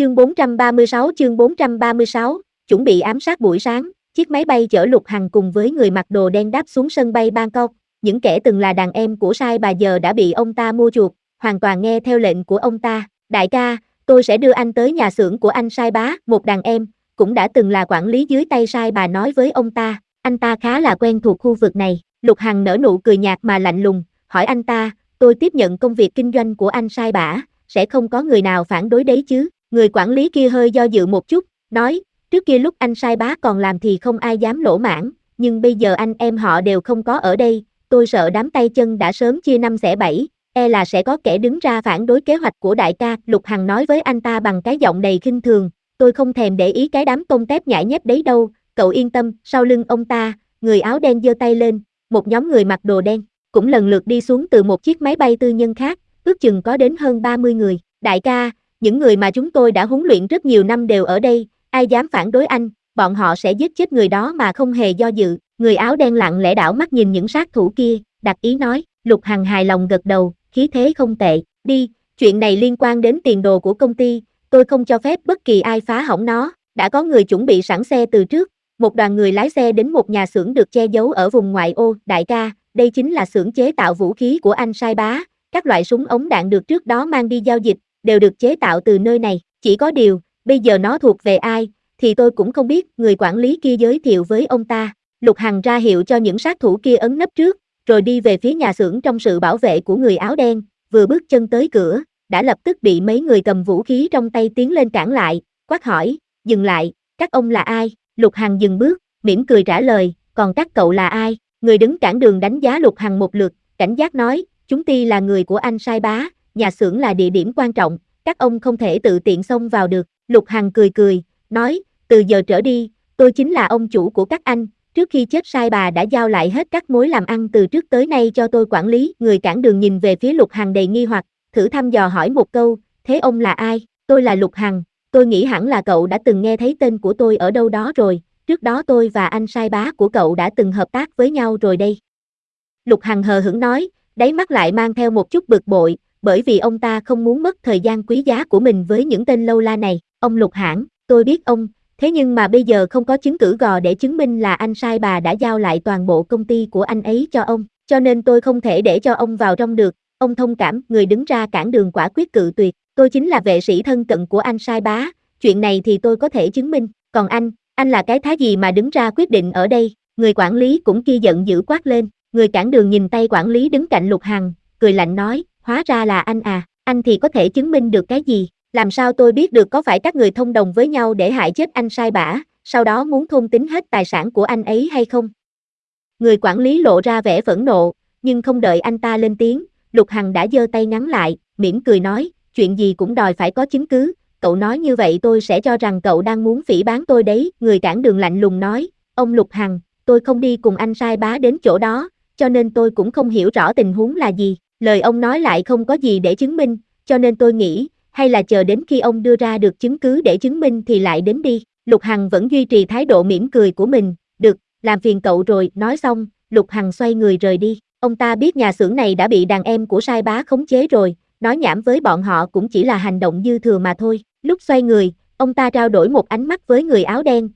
Chương 436, chuẩn bị ám sát buổi sáng, chiếc máy bay chở Lục Hằng cùng với người mặc đồ đen đáp xuống sân bay Bangkok, những kẻ từng là đàn em của Sai Bà giờ đã bị ông ta mua chuộc, hoàn toàn nghe theo lệnh của ông ta. Đại ca, tôi sẽ đưa anh tới nhà xưởng của anh Sai Bá, một đàn em, cũng đã từng là quản lý dưới tay Sai Bà nói với ông ta, anh ta khá là quen thuộc khu vực này. Lục Hằng nở nụ cười nhạt mà lạnh lùng, hỏi anh ta, tôi tiếp nhận công việc kinh doanh của anh Sai Bả, sẽ không có người nào phản đối đấy chứ? Người quản lý kia hơi do dự một chút, nói, trước kia lúc anh Sai Bá còn làm thì không ai dám lỗ mãng, nhưng bây giờ anh em họ đều không có ở đây, tôi sợ đám tay chân đã sớm chia năm xẻ bảy, là sẽ có kẻ đứng ra phản đối kế hoạch của đại ca. Lục Hằng nói với anh ta bằng cái giọng đầy khinh thường, tôi không thèm để ý cái đám tôm tép nhãi nhép đấy đâu, cậu yên tâm. Sau lưng ông ta, người áo đen giơ tay lên, một nhóm người mặc đồ đen, cũng lần lượt đi xuống từ một chiếc máy bay tư nhân khác, ước chừng có đến hơn 30 người. Đại ca, những người mà chúng tôi đã huấn luyện rất nhiều năm đều ở đây, ai dám phản đối anh, bọn họ sẽ giết chết người đó mà không hề do dự. Người áo đen lặng lẽ đảo mắt nhìn những sát thủ kia, đặc ý nói. Lục Hằng hài lòng gật đầu, khí thế không tệ, đi, chuyện này liên quan đến tiền đồ của công ty, tôi không cho phép bất kỳ ai phá hỏng nó. Đã có người chuẩn bị sẵn xe từ trước, một đoàn người lái xe đến một nhà xưởng được che giấu ở vùng ngoại ô. Đại ca, đây chính là xưởng chế tạo vũ khí của anh Sai Bá, các loại súng ống đạn được trước đó mang đi giao dịch, đều được chế tạo từ nơi này, chỉ có điều, bây giờ nó thuộc về ai, thì tôi cũng không biết. Người quản lý kia giới thiệu với ông ta. Lục Hằng ra hiệu cho những sát thủ kia ấn nấp trước, rồi đi về phía nhà xưởng trong sự bảo vệ của người áo đen, vừa bước chân tới cửa, đã lập tức bị mấy người cầm vũ khí trong tay tiến lên cản lại, quát hỏi, dừng lại, các ông là ai? Lục Hằng dừng bước, mỉm cười trả lời, còn các cậu là ai? Người đứng cản đường đánh giá Lục Hằng một lượt, cảnh giác nói, chúng ti là người của anh Sai Bá, nhà xưởng là địa điểm quan trọng, các ông không thể tự tiện xông vào được. Lục Hằng cười cười, nói, từ giờ trở đi, tôi chính là ông chủ của các anh, trước khi chết Sai Bà đã giao lại hết các mối làm ăn từ trước tới nay cho tôi quản lý. Người cản đường nhìn về phía Lục Hằng đầy nghi hoặc, thử thăm dò hỏi một câu, thế ông là ai? Tôi là Lục Hằng, tôi nghĩ hẳn là cậu đã từng nghe thấy tên của tôi ở đâu đó rồi, trước đó tôi và anh Sai Bá của cậu đã từng hợp tác với nhau rồi đây. Lục Hằng hờ hững nói, đáy mắt lại mang theo một chút bực bội, bởi vì ông ta không muốn mất thời gian quý giá của mình với những tên lâu la này. Ông Lục hãng, tôi biết ông, thế nhưng mà bây giờ không có chứng cứ gò để chứng minh là anh Sai Bà đã giao lại toàn bộ công ty của anh ấy cho ông, cho nên tôi không thể để cho ông vào trong được. Ông thông cảm. Người đứng ra cản đường quả quyết cự tuyệt, tôi chính là vệ sĩ thân cận của anh Sai Bá, chuyện này thì tôi có thể chứng minh, còn anh là cái thá gì mà đứng ra quyết định ở đây? Người quản lý cũng kia giận dữ quát lên. Người cản đường nhìn tay quản lý đứng cạnh Lục Hằng, cười lạnh nói, hóa ra là anh à, anh thì có thể chứng minh được cái gì? Làm sao tôi biết được có phải các người thông đồng với nhau để hại chết anh Sai Bả, sau đó muốn thôn tính hết tài sản của anh ấy hay không? Người quản lý lộ ra vẻ phẫn nộ, nhưng không đợi anh ta lên tiếng, Lục Hằng đã giơ tay ngắn lại, mỉm cười nói, chuyện gì cũng đòi phải có chứng cứ, cậu nói như vậy tôi sẽ cho rằng cậu đang muốn phỉ báng tôi đấy. Người cản đường lạnh lùng nói, ông Lục Hằng, tôi không đi cùng anh Sai Bá đến chỗ đó, cho nên tôi cũng không hiểu rõ tình huống là gì. Lời ông nói lại không có gì để chứng minh, cho nên tôi nghĩ, hay là chờ đến khi ông đưa ra được chứng cứ để chứng minh thì lại đến đi. Lục Hằng vẫn duy trì thái độ mỉm cười của mình, được, làm phiền cậu rồi. Nói xong, Lục Hằng xoay người rời đi. Ông ta biết nhà xưởng này đã bị đàn em của Sai Bá khống chế rồi, nói nhảm với bọn họ cũng chỉ là hành động dư thừa mà thôi. Lúc xoay người, ông ta trao đổi một ánh mắt với người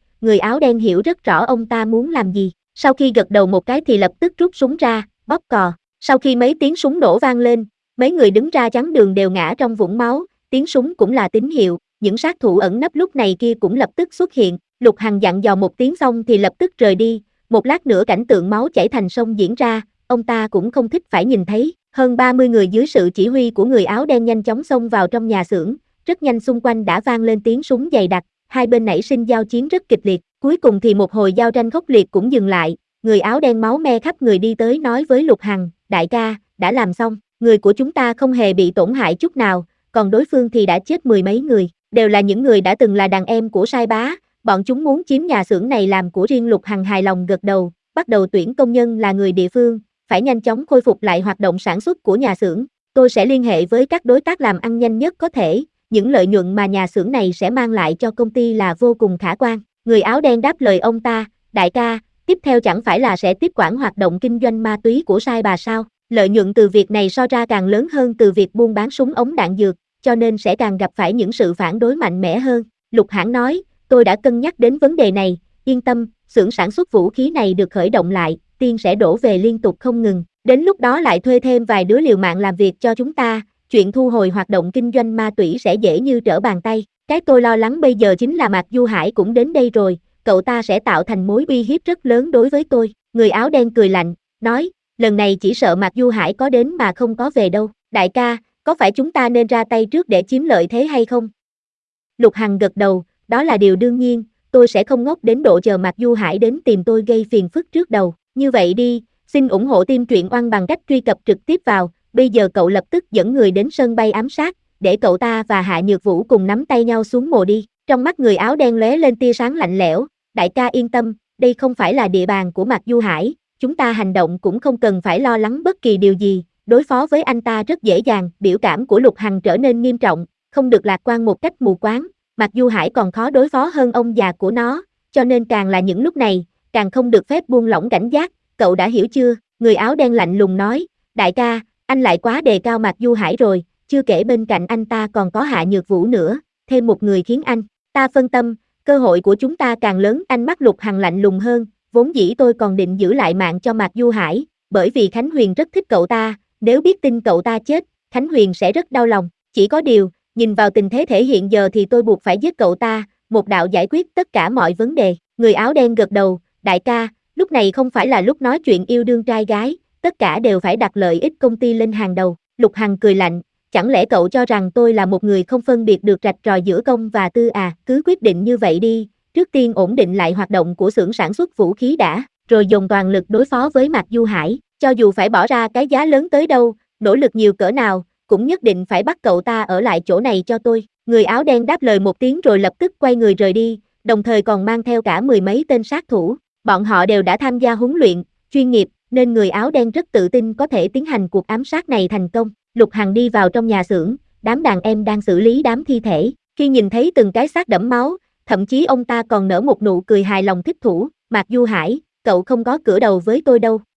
áo đen hiểu rất rõ ông ta muốn làm gì. Sau khi gật đầu một cái thì lập tức rút súng ra, bóp cò. Sau khi mấy tiếng súng nổ vang lên, mấy người đứng ra chắn đường đều ngã trong vũng máu, tiếng súng cũng là tín hiệu, những sát thủ ẩn nấp lúc này kia cũng lập tức xuất hiện. Lục Hằng dặn dò một tiếng xong thì lập tức rời đi, một lát nữa cảnh tượng máu chảy thành sông diễn ra, ông ta cũng không thích phải nhìn thấy. Hơn 30 người dưới sự chỉ huy của người áo đen nhanh chóng xông vào trong nhà xưởng, rất nhanh xung quanh đã vang lên tiếng súng dày đặc, hai bên nảy sinh giao chiến rất kịch liệt, cuối cùng thì một hồi giao tranh khốc liệt cũng dừng lại. Người áo đen máu me khắp người đi tới nói với Lục Hằng, đại ca, đã làm xong, người của chúng ta không hề bị tổn hại chút nào, còn đối phương thì đã chết mười mấy người, đều là những người đã từng là đàn em của Sai Bá, bọn chúng muốn chiếm nhà xưởng này làm của riêng. Lục Hằng hài lòng gật đầu, bắt đầu tuyển công nhân là người địa phương, phải nhanh chóng khôi phục lại hoạt động sản xuất của nhà xưởng, tôi sẽ liên hệ với các đối tác làm ăn nhanh nhất có thể, những lợi nhuận mà nhà xưởng này sẽ mang lại cho công ty là vô cùng khả quan. Người áo đen đáp lời ông ta, đại ca, tiếp theo chẳng phải là sẽ tiếp quản hoạt động kinh doanh ma túy của Sai Bà sao? Lợi nhuận từ việc này so ra càng lớn hơn từ việc buôn bán súng ống đạn dược, cho nên sẽ càng gặp phải những sự phản đối mạnh mẽ hơn. Lục Hãn nói, tôi đã cân nhắc đến vấn đề này, yên tâm, xưởng sản xuất vũ khí này được khởi động lại, tiền sẽ đổ về liên tục không ngừng. Đến lúc đó lại thuê thêm vài đứa liều mạng làm việc cho chúng ta, chuyện thu hồi hoạt động kinh doanh ma túy sẽ dễ như trở bàn tay. Cái tôi lo lắng bây giờ chính là Mạc Du Hải cũng đến đây rồi, cậu ta sẽ tạo thành mối uy hiếp rất lớn đối với tôi. Người áo đen cười lạnh, nói, lần này chỉ sợ Mạc Du Hải có đến mà không có về đâu. Đại ca, có phải chúng ta nên ra tay trước để chiếm lợi thế hay không? Lục Hằng gật đầu, đó là điều đương nhiên, tôi sẽ không ngốc đến độ chờ Mạc Du Hải đến tìm tôi gây phiền phức trước đầu. Như vậy đi, xin ủng hộ team truyện oan bằng cách truy cập trực tiếp vào, bây giờ cậu lập tức dẫn người đến sân bay ám sát, để cậu ta và Hạ Nhược Vũ cùng nắm tay nhau xuống mồ đi. Trong mắt người áo đen lóe lên tia sáng lạnh lẽo, đại ca yên tâm, đây không phải là địa bàn của Mạc Du Hải, chúng ta hành động cũng không cần phải lo lắng bất kỳ điều gì, đối phó với anh ta rất dễ dàng. Biểu cảm của Lục Hằng trở nên nghiêm trọng, không được lạc quan một cách mù quáng, Mạc Du Hải còn khó đối phó hơn ông già của nó, cho nên càng là những lúc này, càng không được phép buông lỏng cảnh giác, cậu đã hiểu chưa? Người áo đen lạnh lùng nói, đại ca, anh lại quá đề cao Mạc Du Hải rồi, chưa kể bên cạnh anh ta còn có Hạ Nhược Vũ nữa, thêm một người khiến anh ta phân tâm, cơ hội của chúng ta càng lớn. Ánh mắt Lục Hằng lạnh lùng hơn, vốn dĩ tôi còn định giữ lại mạng cho Mạc Du Hải, bởi vì Khánh Huyền rất thích cậu ta, nếu biết tin cậu ta chết, Khánh Huyền sẽ rất đau lòng, chỉ có điều, nhìn vào tình thế thể hiện giờ thì tôi buộc phải giết cậu ta, một đạo giải quyết tất cả mọi vấn đề. Người áo đen gật đầu, đại ca, lúc này không phải là lúc nói chuyện yêu đương trai gái, tất cả đều phải đặt lợi ích công ty lên hàng đầu. Lục Hằng cười lạnh, chẳng lẽ cậu cho rằng tôi là một người không phân biệt được rạch ròi giữa công và tư à? Cứ quyết định như vậy đi, trước tiên ổn định lại hoạt động của xưởng sản xuất vũ khí đã, rồi dùng toàn lực đối phó với Mạc Du Hải, cho dù phải bỏ ra cái giá lớn tới đâu, nỗ lực nhiều cỡ nào, cũng nhất định phải bắt cậu ta ở lại chỗ này cho tôi. Người áo đen đáp lời một tiếng rồi lập tức quay người rời đi, đồng thời còn mang theo cả mười mấy tên sát thủ. Bọn họ đều đã tham gia huấn luyện, chuyên nghiệp, nên người áo đen rất tự tin có thể tiến hành cuộc ám sát này thành công. Lục Hằng đi vào trong nhà xưởng, đám đàn em đang xử lý đám thi thể. Khi nhìn thấy từng cái xác đẫm máu, thậm chí ông ta còn nở một nụ cười hài lòng thích thủ. Mạc Du Hải, cậu không có cửa đầu với tôi đâu.